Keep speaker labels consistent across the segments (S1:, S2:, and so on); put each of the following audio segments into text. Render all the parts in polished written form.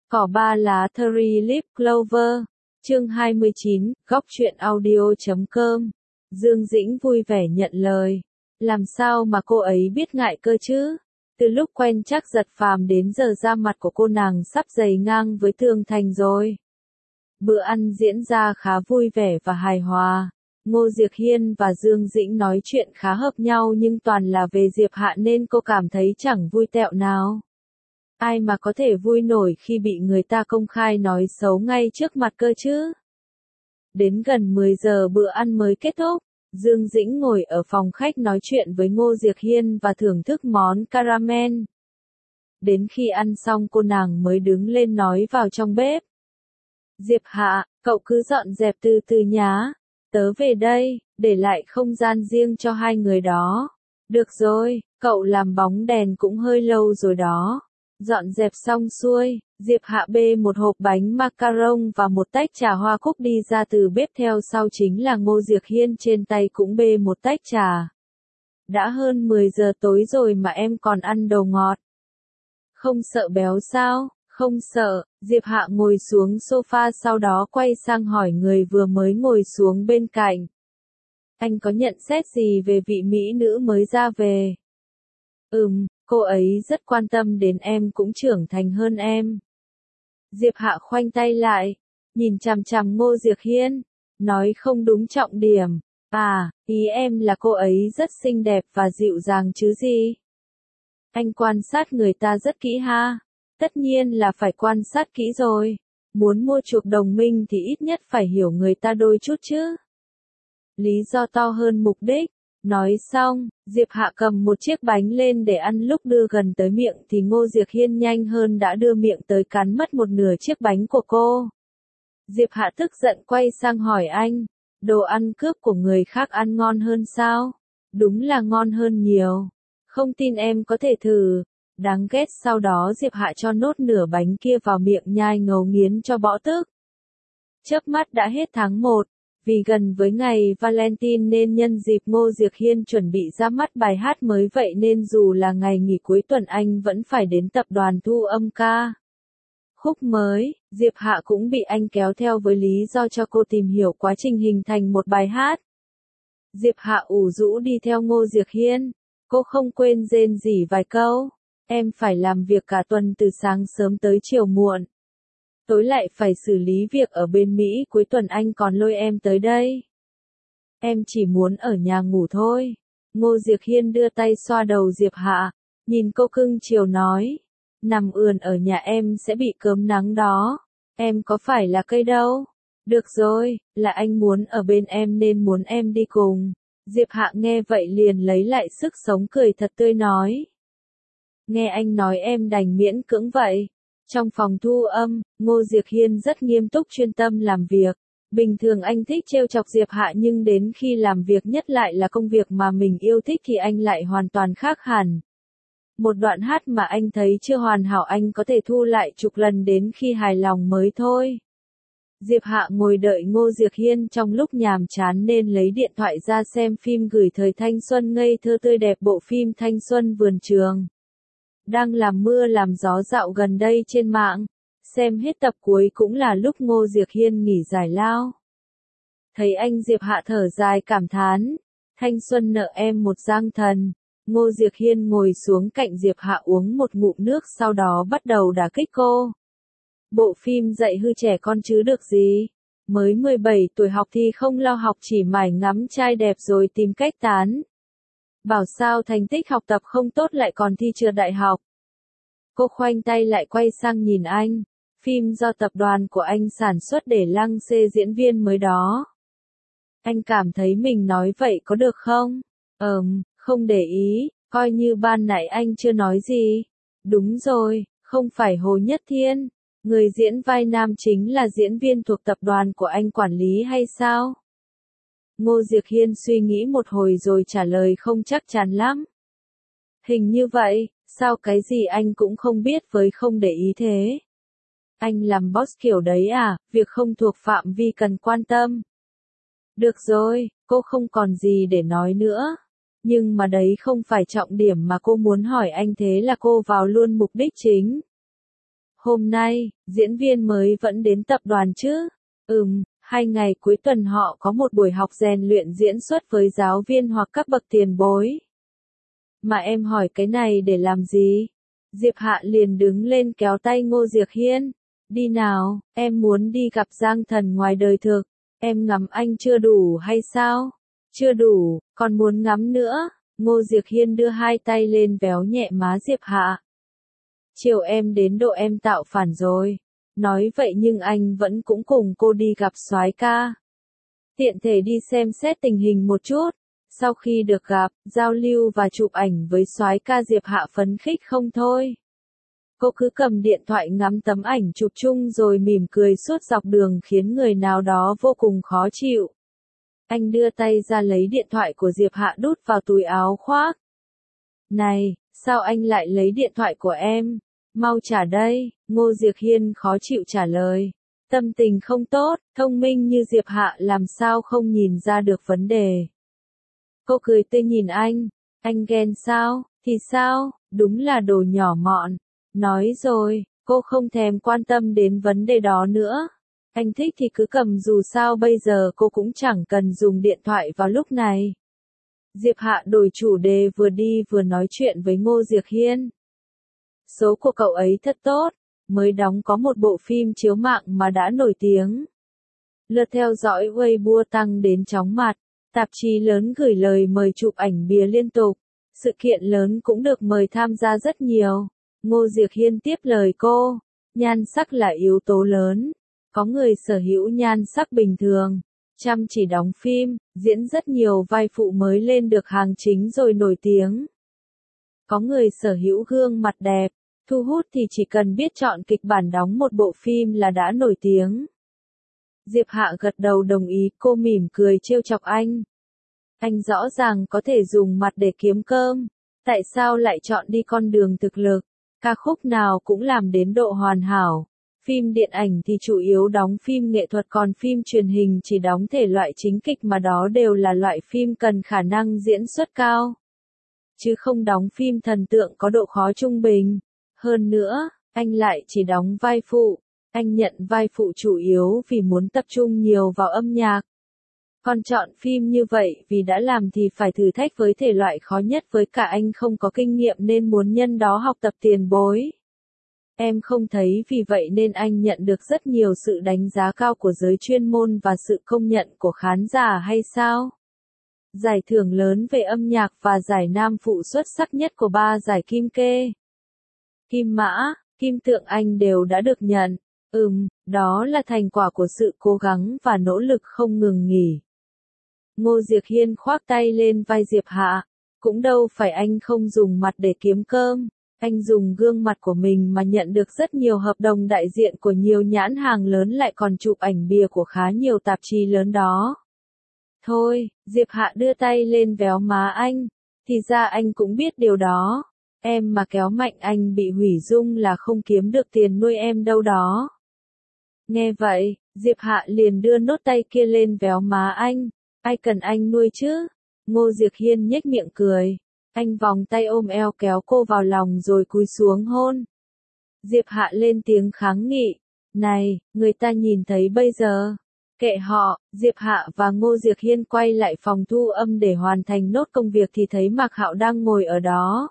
S1: Cỏ ba lá Three Leaf Clover, chương 29, góc truyện audio.com. Dương Dĩnh vui vẻ nhận lời. Làm sao mà cô ấy biết ngại cơ chứ? Từ lúc quen chắc Giật Phàm đến giờ da mặt của cô nàng sắp dày ngang với tường thành rồi. Bữa ăn diễn ra khá vui vẻ và hài hòa. Ngô Diệc Hiên và Dương Dĩnh nói chuyện khá hợp nhau nhưng toàn là về Diệp Hạ nên cô cảm thấy chẳng vui tẹo nào. Ai mà có thể vui nổi khi bị người ta công khai nói xấu ngay trước mặt cơ chứ? Đến gần 10 giờ bữa ăn mới kết thúc, Dương Dĩnh ngồi ở phòng khách nói chuyện với Ngô Diệc Hiên và thưởng thức món caramel. Đến khi ăn xong cô nàng mới đứng lên nói vào trong bếp. Diệp Hạ, cậu cứ dọn dẹp từ từ nhá. Tớ về đây, để lại không gian riêng cho hai người đó. Được rồi, cậu làm bóng đèn cũng hơi lâu rồi đó. Dọn dẹp xong xuôi, Diệp Hạ bê một hộp bánh macaron và một tách trà hoa cúc đi ra từ bếp, theo sau chính là Ngô Diệc Hiên trên tay cũng bê một tách trà. Đã hơn 10 giờ tối rồi mà em còn ăn đồ ngọt. Không sợ béo sao? Không sợ. Diệp Hạ ngồi xuống sofa sau đó quay sang hỏi người vừa mới ngồi xuống bên cạnh. Anh có nhận xét gì về vị mỹ nữ mới ra về? Cô ấy rất quan tâm đến em, cũng trưởng thành hơn em. Diệp Hạ khoanh tay lại, nhìn chằm chằm Ngô Diệc Hiên, nói không đúng trọng điểm. À, ý em là cô ấy rất xinh đẹp và dịu dàng chứ gì? Anh quan sát người ta rất kỹ ha. Tất nhiên là phải quan sát kỹ rồi. Muốn mua chuộc đồng minh thì ít nhất phải hiểu người ta đôi chút chứ. Lý do to hơn mục đích. Nói xong, Diệp Hạ cầm một chiếc bánh lên để ăn, lúc đưa gần tới miệng thì Ngô Diệc Hiên nhanh hơn đã đưa miệng tới cắn mất một nửa chiếc bánh của cô. Diệp Hạ tức giận quay sang hỏi anh, đồ ăn cướp của người khác ăn ngon hơn sao? Đúng là ngon hơn nhiều. Không tin em có thể thử. Đáng ghét. Sau đó Diệp Hạ cho nốt nửa bánh kia vào miệng nhai ngấu nghiến cho bỏ tức. Chớp mắt đã hết tháng 1. Vì gần với ngày Valentine nên nhân dịp Ngô Diệc Hiên chuẩn bị ra mắt bài hát mới, vậy nên dù là ngày nghỉ cuối tuần anh vẫn phải đến tập đoàn thu âm ca khúc mới. Diệp Hạ cũng bị anh kéo theo với lý do cho cô tìm hiểu quá trình hình thành một bài hát. Diệp Hạ ủ rũ đi theo Ngô Diệc Hiên. Cô không quên rên rỉ vài câu. Em phải làm việc cả tuần từ sáng sớm tới chiều muộn. Tối lại phải xử lý việc ở bên Mỹ, cuối tuần anh còn lôi em tới đây. Em chỉ muốn ở nhà ngủ thôi. Ngô Diệc Hiên đưa tay xoa đầu Diệp Hạ, nhìn cô cưng chiều nói. Nằm ườn ở nhà em sẽ bị cớm nắng đó. Em có phải là cây đâu. Được rồi, là anh muốn ở bên em nên muốn em đi cùng. Diệp Hạ nghe vậy liền lấy lại sức sống, cười thật tươi nói. Nghe anh nói em đành miễn cưỡng vậy. Trong phòng thu âm, Ngô Diệc Hiên rất nghiêm túc chuyên tâm làm việc. Bình thường anh thích trêu chọc Diệp Hạ nhưng đến khi làm việc, nhất lại là công việc mà mình yêu thích, thì anh lại hoàn toàn khác hẳn. Một đoạn hát mà anh thấy chưa hoàn hảo anh có thể thu lại chục lần đến khi hài lòng mới thôi. Diệp Hạ ngồi đợi Ngô Diệc Hiên trong lúc nhàm chán nên lấy điện thoại ra xem phim gửi thời thanh xuân ngây thơ tươi đẹp, bộ phim Thanh Xuân Vườn Trường. Đang làm mưa làm gió dạo gần đây trên mạng. Xem hết tập cuối cũng là lúc Ngô Diệc Hiên nghỉ giải lao. Thấy anh, Diệp Hạ thở dài cảm thán. Thanh xuân nợ em một giang thần. Ngô Diệc Hiên ngồi xuống cạnh Diệp Hạ uống một ngụm nước, sau đó bắt đầu đả kích cô. Bộ phim dạy hư trẻ con chứ được gì. Mới 17 tuổi học thì không lo học, chỉ mải ngắm trai đẹp rồi tìm cách tán. Bảo sao thành tích học tập không tốt lại còn thi trượt đại học. Cô khoanh tay lại quay sang nhìn anh. Phim do tập đoàn của anh sản xuất để lăng xê diễn viên mới đó. Anh cảm thấy mình nói vậy có được không? Không để ý, coi như ban nãy anh chưa nói gì. Đúng rồi, không phải Hồ Nhất Thiên. Người diễn vai nam chính là diễn viên thuộc tập đoàn của anh quản lý hay sao? Ngô Diệc Hiên suy nghĩ một hồi rồi trả lời không chắc chắn lắm. Hình như vậy. Sao cái gì anh cũng không biết với không để ý thế? Anh làm boss kiểu đấy à, việc không thuộc phạm vi cần quan tâm. Được rồi, cô không còn gì để nói nữa. Nhưng mà đấy không phải trọng điểm mà cô muốn hỏi anh, thế là cô vào luôn mục đích chính. Hôm nay, diễn viên mới vẫn đến tập đoàn chứ? 2 ngày cuối tuần họ có một buổi học rèn luyện diễn xuất với giáo viên hoặc các bậc tiền bối. Mà em hỏi cái này để làm gì? Diệp Hạ liền đứng lên kéo tay Ngô Diệc Hiên. Đi nào, em muốn đi gặp Giang Thần ngoài đời thực. Em ngắm anh chưa đủ hay sao? Chưa đủ, còn muốn ngắm nữa. Ngô Diệc Hiên đưa hai tay lên véo nhẹ má Diệp Hạ. Chiều em đến độ em tạo phản rồi. Nói vậy nhưng anh vẫn cũng cùng cô đi gặp soái ca. Tiện thể đi xem xét tình hình một chút. Sau khi được gặp, giao lưu và chụp ảnh với soái ca, Diệp Hạ phấn khích không thôi. Cô cứ cầm điện thoại ngắm tấm ảnh chụp chung rồi mỉm cười suốt dọc đường khiến người nào đó vô cùng khó chịu. Anh đưa tay ra lấy điện thoại của Diệp Hạ đút vào túi áo khoác. Này, sao anh lại lấy điện thoại của em? Mau trả đây, Ngô Diệc Hiên khó chịu trả lời. Tâm tình không tốt, thông minh như Diệp Hạ làm sao không nhìn ra được vấn đề. Cô cười tươi nhìn anh ghen sao, thì sao, đúng là đồ nhỏ mọn. Nói rồi, cô không thèm quan tâm đến vấn đề đó nữa. Anh thích thì cứ cầm, dù sao bây giờ cô cũng chẳng cần dùng điện thoại vào lúc này. Diệp Hạ đổi chủ đề, vừa đi vừa nói chuyện với Ngô Diệc Hiên. Số của cậu ấy thật tốt, mới đóng có một bộ phim chiếu mạng mà đã nổi tiếng. Lượt theo dõi Weibo tăng đến chóng mặt, tạp chí lớn gửi lời mời chụp ảnh bìa liên tục, sự kiện lớn cũng được mời tham gia rất nhiều. Ngô Diệc Hiên tiếp lời cô, nhan sắc là yếu tố lớn, có người sở hữu nhan sắc bình thường, chăm chỉ đóng phim, diễn rất nhiều vai phụ mới lên được hàng chính rồi nổi tiếng. Có người sở hữu gương mặt đẹp, thu hút thì chỉ cần biết chọn kịch bản đóng một bộ phim là đã nổi tiếng. Diệp Hạ gật đầu đồng ý, cô mỉm cười trêu chọc anh. Anh rõ ràng có thể dùng mặt để kiếm cơm, tại sao lại chọn đi con đường thực lực? Ca khúc nào cũng làm đến độ hoàn hảo. Phim điện ảnh thì chủ yếu đóng phim nghệ thuật, còn phim truyền hình chỉ đóng thể loại chính kịch, mà đó đều là loại phim cần khả năng diễn xuất cao. Chứ không đóng phim thần tượng có độ khó trung bình. Hơn nữa, anh lại chỉ đóng vai phụ. Anh nhận vai phụ chủ yếu vì muốn tập trung nhiều vào âm nhạc. Còn chọn phim như vậy vì đã làm thì phải thử thách với thể loại khó nhất, với cả anh không có kinh nghiệm nên muốn nhân đó học tập tiền bối. Em không thấy vì vậy nên anh nhận được rất nhiều sự đánh giá cao của giới chuyên môn và sự công nhận của khán giả hay sao? Giải thưởng lớn về âm nhạc và giải nam phụ xuất sắc nhất của 3 giải Kim Kê, Kim Mã, Kim Tượng anh đều đã được nhận. Đó là thành quả của sự cố gắng và nỗ lực không ngừng nghỉ. Ngô Diệc Hiên khoác tay lên vai Diệp Hạ. Cũng đâu phải anh không dùng mặt để kiếm cơm. Anh dùng gương mặt của mình mà nhận được rất nhiều hợp đồng đại diện của nhiều nhãn hàng lớn, lại còn chụp ảnh bìa của khá nhiều tạp chí lớn đó. Thôi, Diệp Hạ đưa tay lên véo má anh. Thì ra anh cũng biết điều đó. Em mà kéo mạnh anh bị hủy dung là không kiếm được tiền nuôi em đâu đó. Nghe vậy, Diệp Hạ liền đưa nốt tay kia lên véo má anh. Ai cần anh nuôi chứ? Ngô Diệc Hiên nhếch miệng cười. Anh vòng tay ôm eo kéo cô vào lòng rồi cúi xuống hôn. Diệp Hạ lên tiếng kháng nghị. Này, người ta nhìn thấy bây giờ. Kệ họ. Diệp Hạ và Ngô Diệc Hiên quay lại phòng thu âm để hoàn thành nốt công việc thì thấy Mạc Hạo đang ngồi ở đó.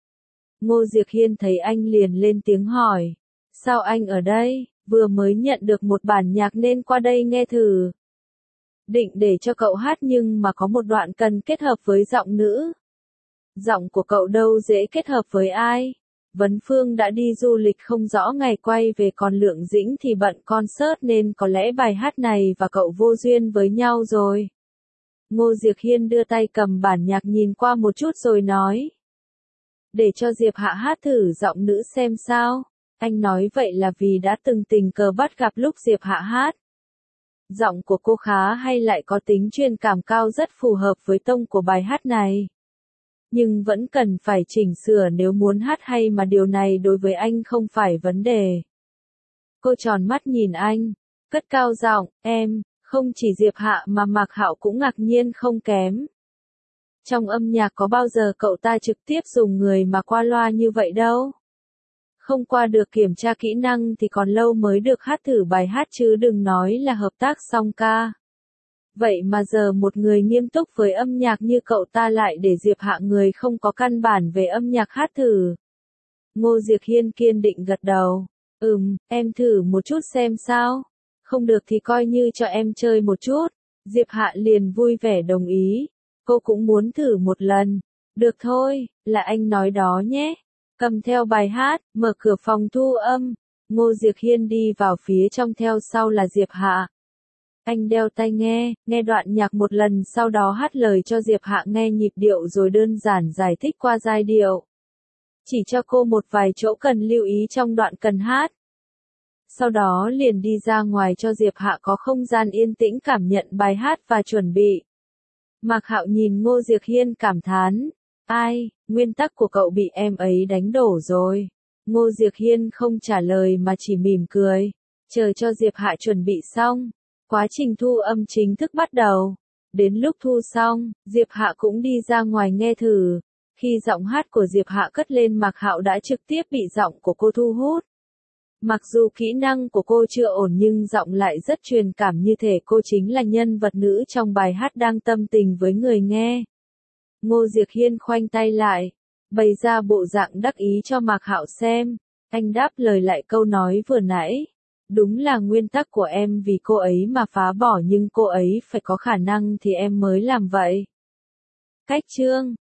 S1: Ngô Diệc Hiên thấy anh liền lên tiếng hỏi. Sao anh ở đây? Vừa mới nhận được một bản nhạc nên qua đây nghe thử. Định để cho cậu hát nhưng mà có một đoạn cần kết hợp với giọng nữ. Giọng của cậu đâu dễ kết hợp với ai? Vấn Phương đã đi du lịch không rõ ngày quay về, còn Lượng Dĩnh thì bận concert nên có lẽ bài hát này và cậu vô duyên với nhau rồi. Ngô Diệc Hiên đưa tay cầm bản nhạc nhìn qua một chút rồi nói. Để cho Diệp Hạ hát thử giọng nữ xem sao. Anh nói vậy là vì đã từng tình cờ bắt gặp lúc Diệp Hạ hát. Giọng của cô khá hay, lại có tính truyền cảm cao, rất phù hợp với tông của bài hát này. Nhưng vẫn cần phải chỉnh sửa nếu muốn hát hay, mà điều này đối với anh không phải vấn đề. Cô tròn mắt nhìn anh, cất cao giọng, em, không chỉ Diệp Hạ mà Mạc Hạo cũng ngạc nhiên không kém. Trong âm nhạc có bao giờ cậu ta trực tiếp dùng người mà qua loa như vậy đâu. Không qua được kiểm tra kỹ năng thì còn lâu mới được hát thử bài hát chứ đừng nói là hợp tác song ca. Vậy mà giờ một người nghiêm túc với âm nhạc như cậu ta lại để Diệp Hạ người không có căn bản về âm nhạc hát thử. Ngô Diệc Hiên kiên định gật đầu. Em thử một chút xem sao. Không được thì coi như cho em chơi một chút. Diệp Hạ liền vui vẻ đồng ý. Cô cũng muốn thử một lần. Được thôi, là anh nói đó nhé. Cầm theo bài hát, mở cửa phòng thu âm. Ngô Diệc Hiên đi vào phía trong theo sau là Diệp Hạ. Anh đeo tai nghe, nghe đoạn nhạc một lần sau đó hát lời cho Diệp Hạ nghe nhịp điệu rồi đơn giản giải thích qua giai điệu. Chỉ cho cô một vài chỗ cần lưu ý trong đoạn cần hát. Sau đó liền đi ra ngoài cho Diệp Hạ có không gian yên tĩnh cảm nhận bài hát và chuẩn bị. Mạc Hạo nhìn Ngô Diệc Hiên cảm thán. Ai, nguyên tắc của cậu bị em ấy đánh đổ rồi. Ngô Diệc Hiên không trả lời mà chỉ mỉm cười. Chờ cho Diệp Hạ chuẩn bị xong. Quá trình thu âm chính thức bắt đầu. Đến lúc thu xong, Diệp Hạ cũng đi ra ngoài nghe thử. Khi giọng hát của Diệp Hạ cất lên Mạc Hạo đã trực tiếp bị giọng của cô thu hút. Mặc dù kỹ năng của cô chưa ổn nhưng giọng lại rất truyền cảm như thể cô chính là nhân vật nữ trong bài hát đang tâm tình với người nghe. Ngô Diệc Hiên khoanh tay lại, bày ra bộ dạng đắc ý cho Mạc Hạo xem. Anh đáp lời lại câu nói vừa nãy. Đúng là nguyên tắc của em vì cô ấy mà phá bỏ nhưng cô ấy phải có khả năng thì em mới làm vậy. Cách chương